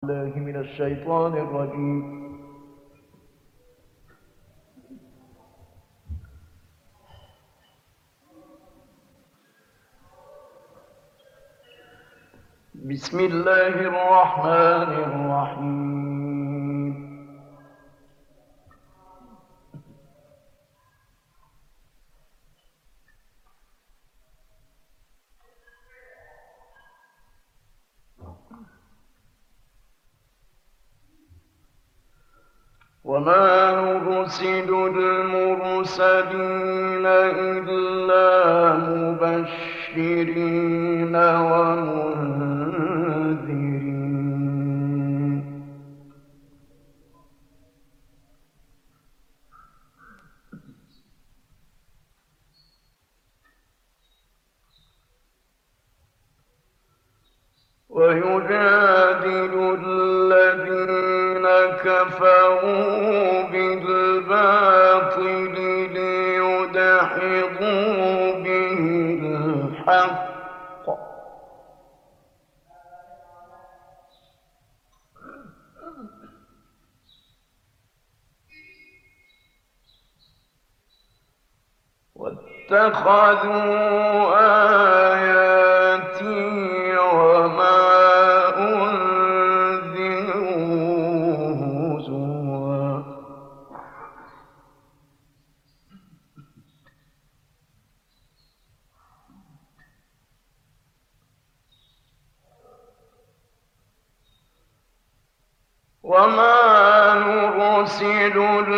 الله من الشيطان الرجيم. بسم الله الرحمن الرحيم. وما نرسل المرسلين إلا مبشرين ومنذرين ويجادل الذين كفروا بالباطل ليدحضوا به الحق واتخذوا آياتي وما أنذروا هزوا وما نرسل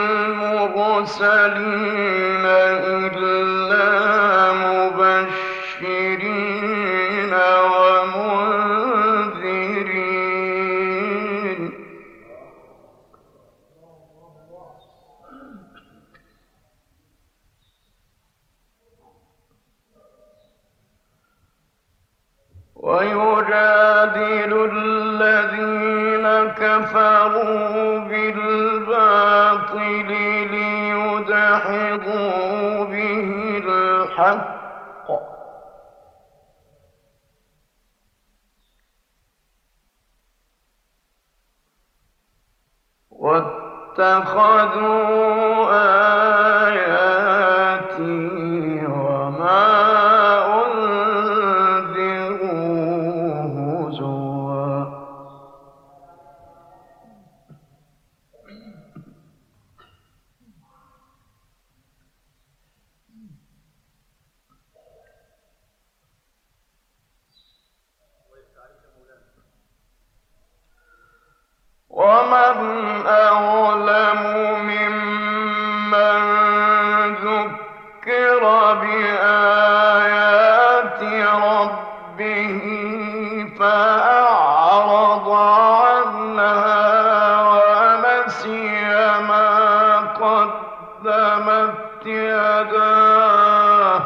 المرسلين إلا مبشرين ومنذرين ويجادل الذين كفروا بالباطل ليدحضوا به الحق واتخذوا آياتي وما أنذروا هزوا ومن أظلم ممن ذكر بآيات ربه فأعرض عنها ونسي ما قدمت يداه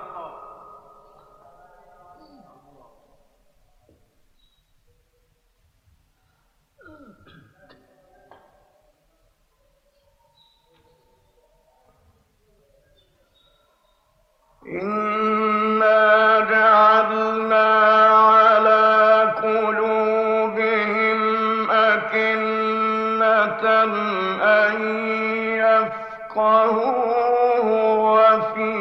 إنا جعلنا على قلوبهم أكنة أن يفقهوه وفي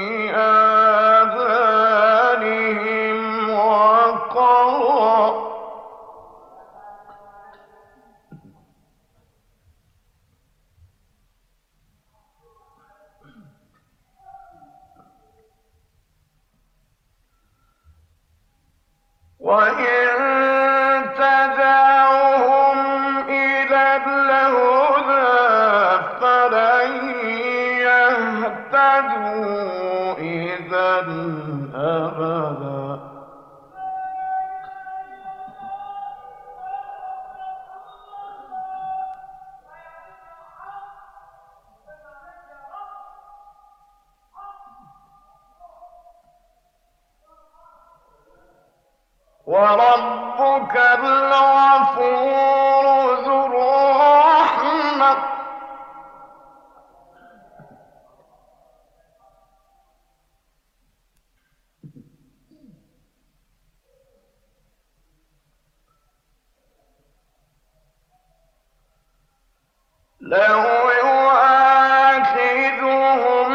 آذانهم وقرا وإن تدعوهم إلى الهدى فلن يهتدوا إذا أبدا وربك الغفور ذو الرحمة لو يؤاخذهم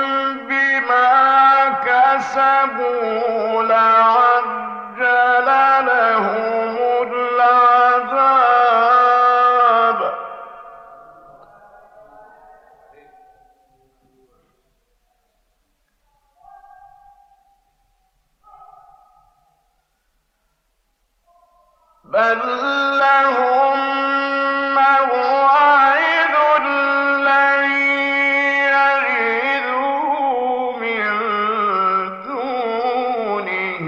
بما كسبوا لعجل لهم العذاب بل لهم موعد لن يجدوا من دونه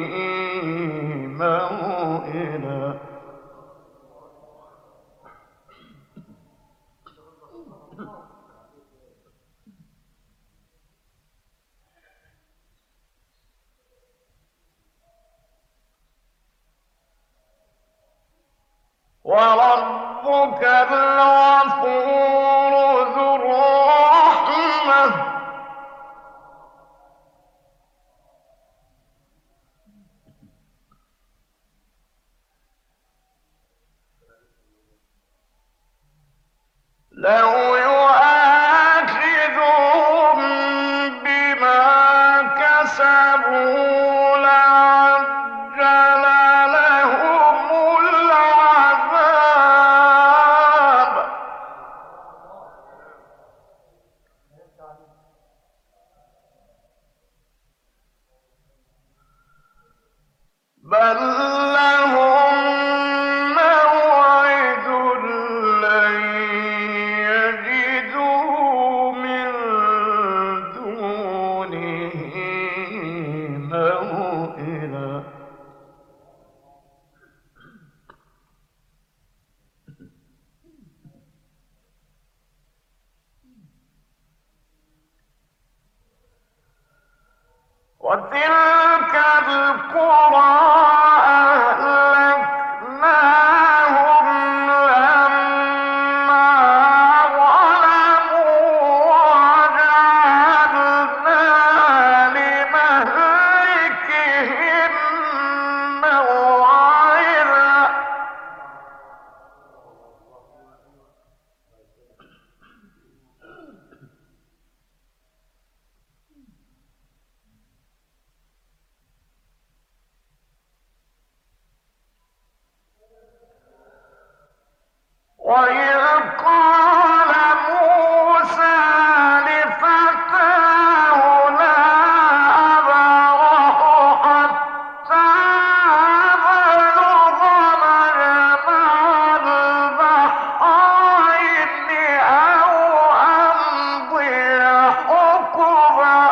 موئلا وربك الغفور ذو الرحمة لو يؤاخذهم بما كسبوا لعجل لهم العذاب بل لهم موعد لن يجدوا من دونه موئلا وتلك القرى أهلكناهم لما ظلموا وجعلنا لمهلكهم موعدا وإذ قال موسى لفتاه لا أبرح حتى أبلغ مجمع البحرين أو أمضي حقبا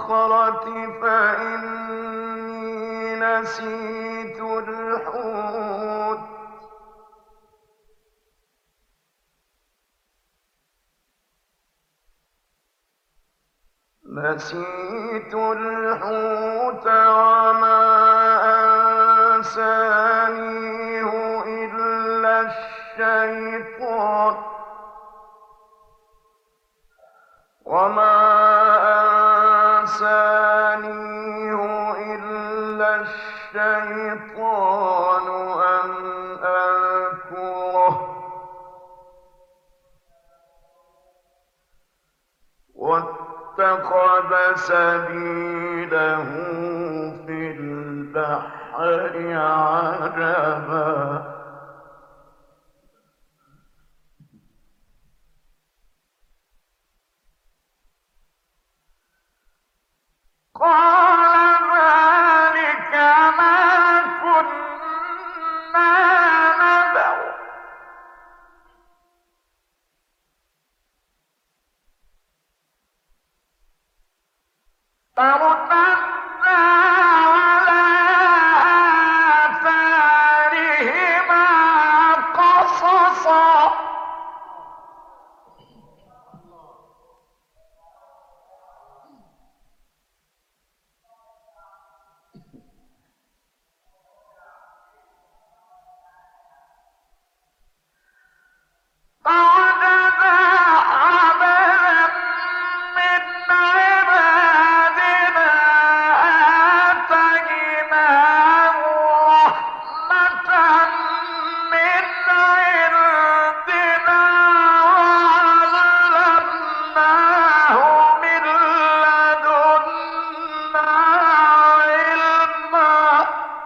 الصخرة فإني نسيت الحوت وما أنسانيه إلا الشيطان وما أنسانيه إلا الشيطان أن أذكره واتخذ سبيله في البحر عجبا قال ذلك ما كنا نبغ فارتدا على آثارهما قصصا فوجد عبدا من عبادنا آتيناه رحمة من عندنا وعلمناه من لدنا علما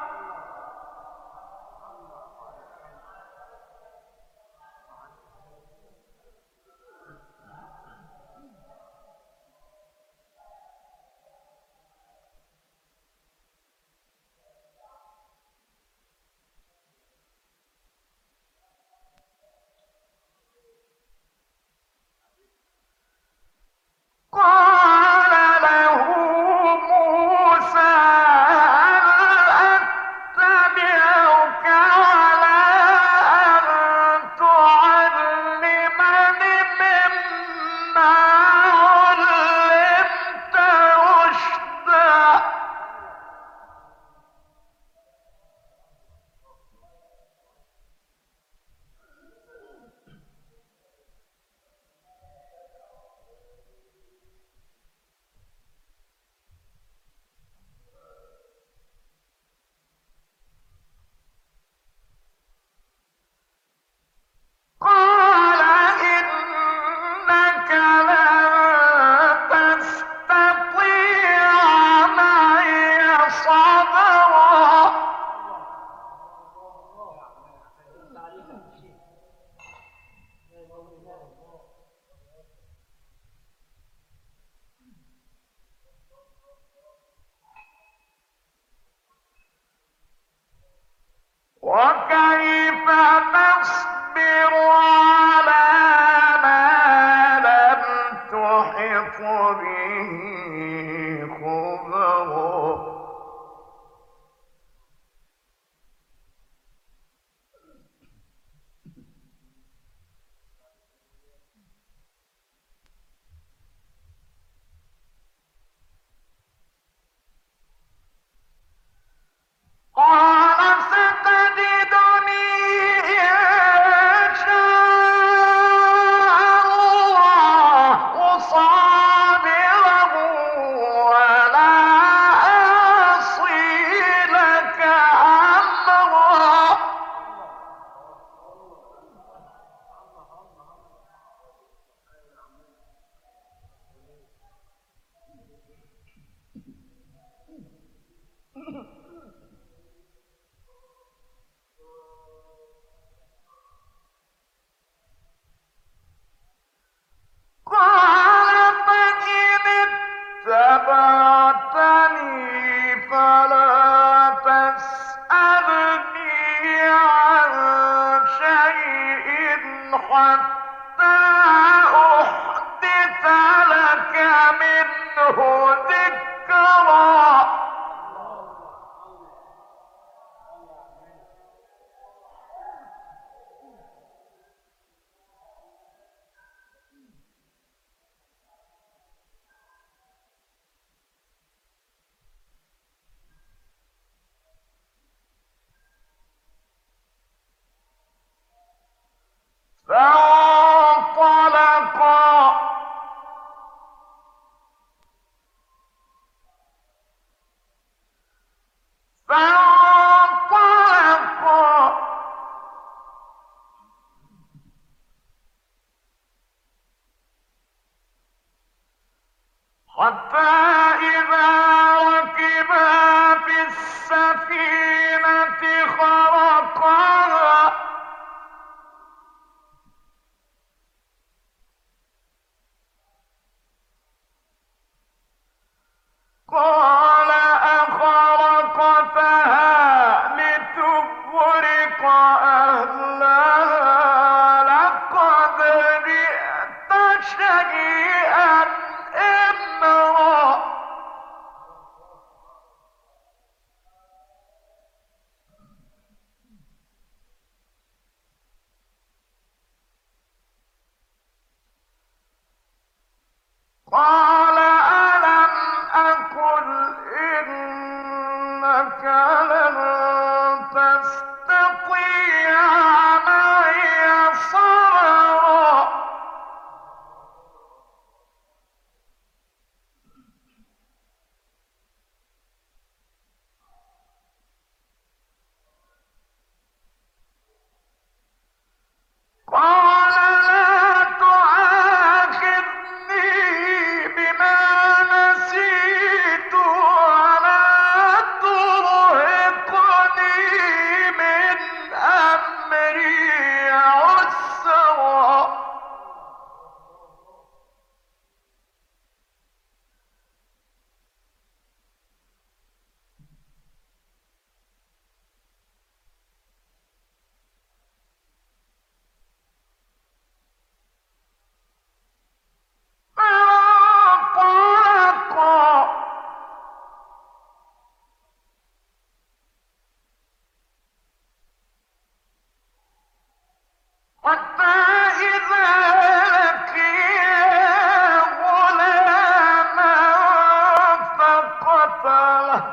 قال له موسى هل أتبعك على أن تعلمني مما علمت رشدا قال إنك لن تستطيع معي صبرا وكيف تصبر على ما لم تحط به خبرا قال ستجدني إن شاء الله صابرا ولا أعصي لك أمرا قال فإن اتبعتني فلا تسألني عن شيء حتى أحدث لك منه ذكرا قال ألم أقل إنك لن تستطيع معي صبرا قال لا تؤاخذني بما نسيت ولا ترهقني من أمري عسرا فانطلقا حتى إذا لقيا غلاما فقتله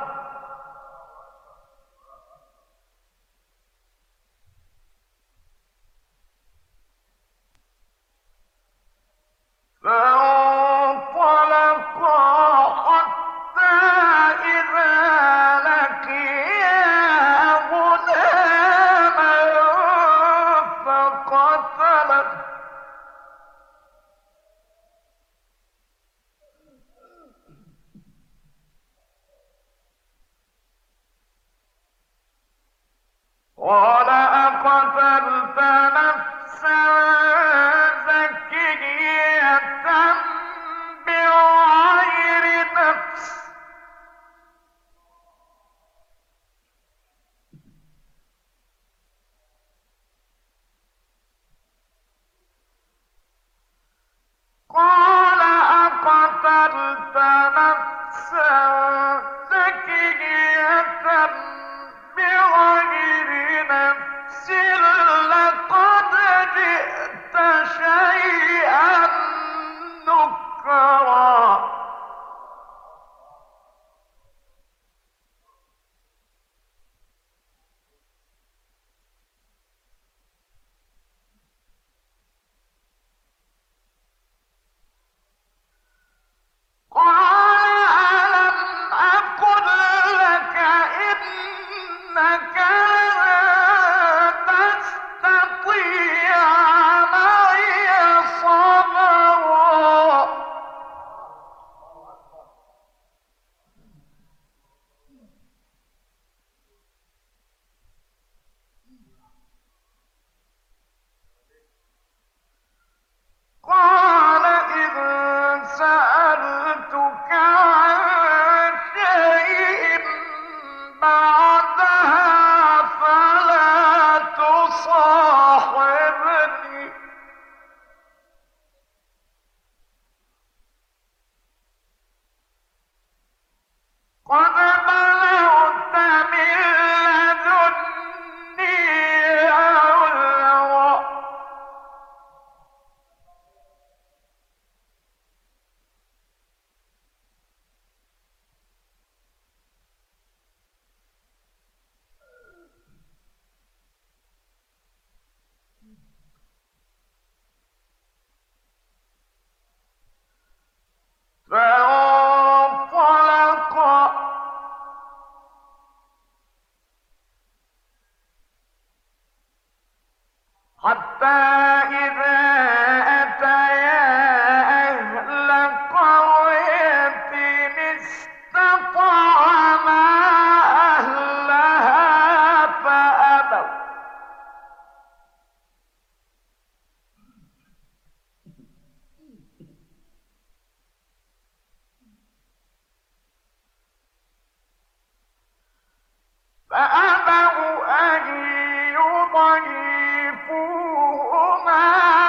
فانطلقا حتى إذا لقيا غلاما فقتله قال أقتلت نفسا زكية بغير نفس قال أقتلت نفسا زكية بغير نفس لقد جئت شيئا نكرا قال ألم أقل لك إنك لن تستطيع معي صبرا قال إن سألتك عن شيء بعدها فلا تصاحبني قد بلغت من لدني عذرا فانطلقا حتى إذا أتيا أهل قرية استطعما أهلها فأبوا أن يضيفوهما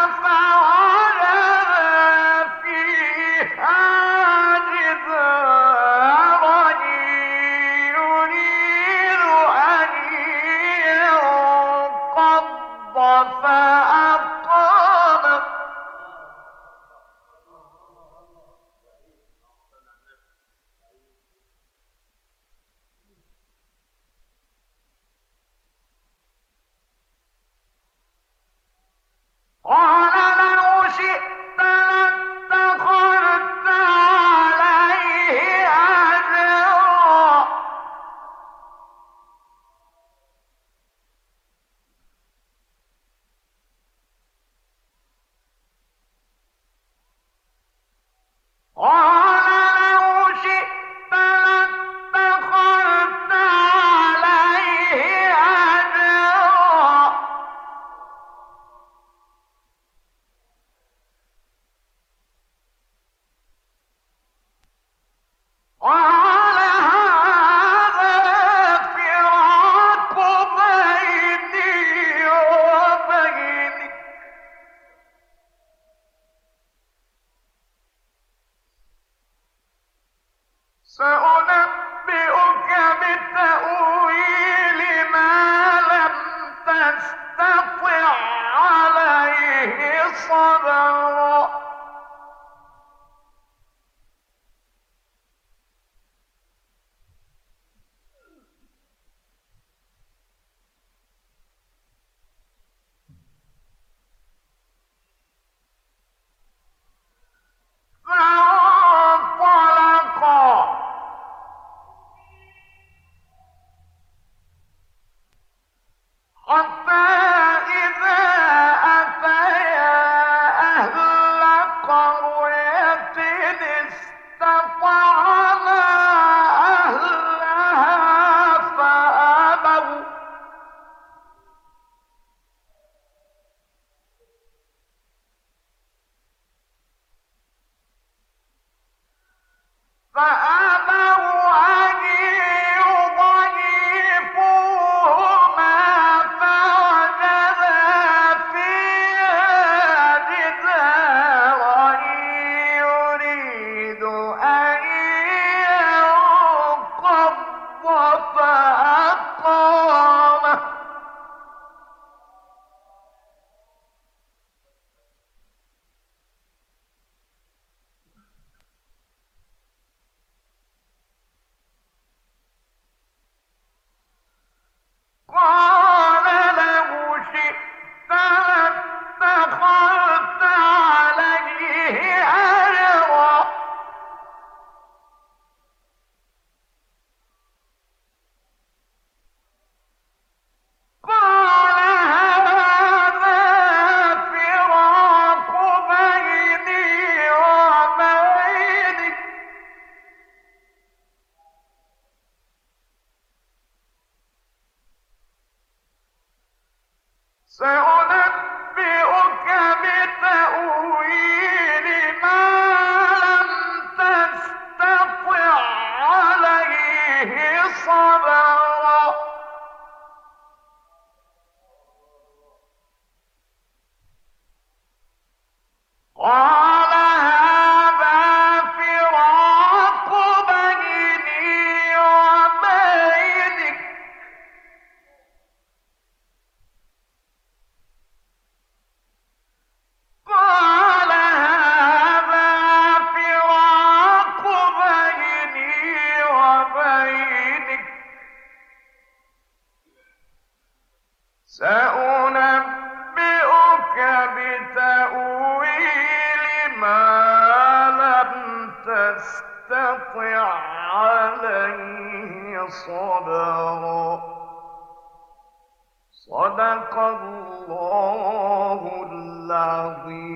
قال لو شئت لاتخذت عليه أجرا قال هذا فراق بيني وبينك سأنبئك بتأويل ما لم تستطع عليه صبرا فانطلقا حتى إذا أتيا أهل قرية استطعنا أهلها فأبوا أن يضيفوهما فوجدا فيها جدارا يريد أن ينقض فأقامه قال لو شئت لاتخذت عليه أجرا قال هذا فراق بيني وبينك سأنبئك بتأويل ما لم تستطع عليه صبرا قال هذا فراق بيني وبينك قال هذا فراق بيني وبينك سأنبئك بتأويل ما لم تستطع عليه صبرا صدق الله العظيم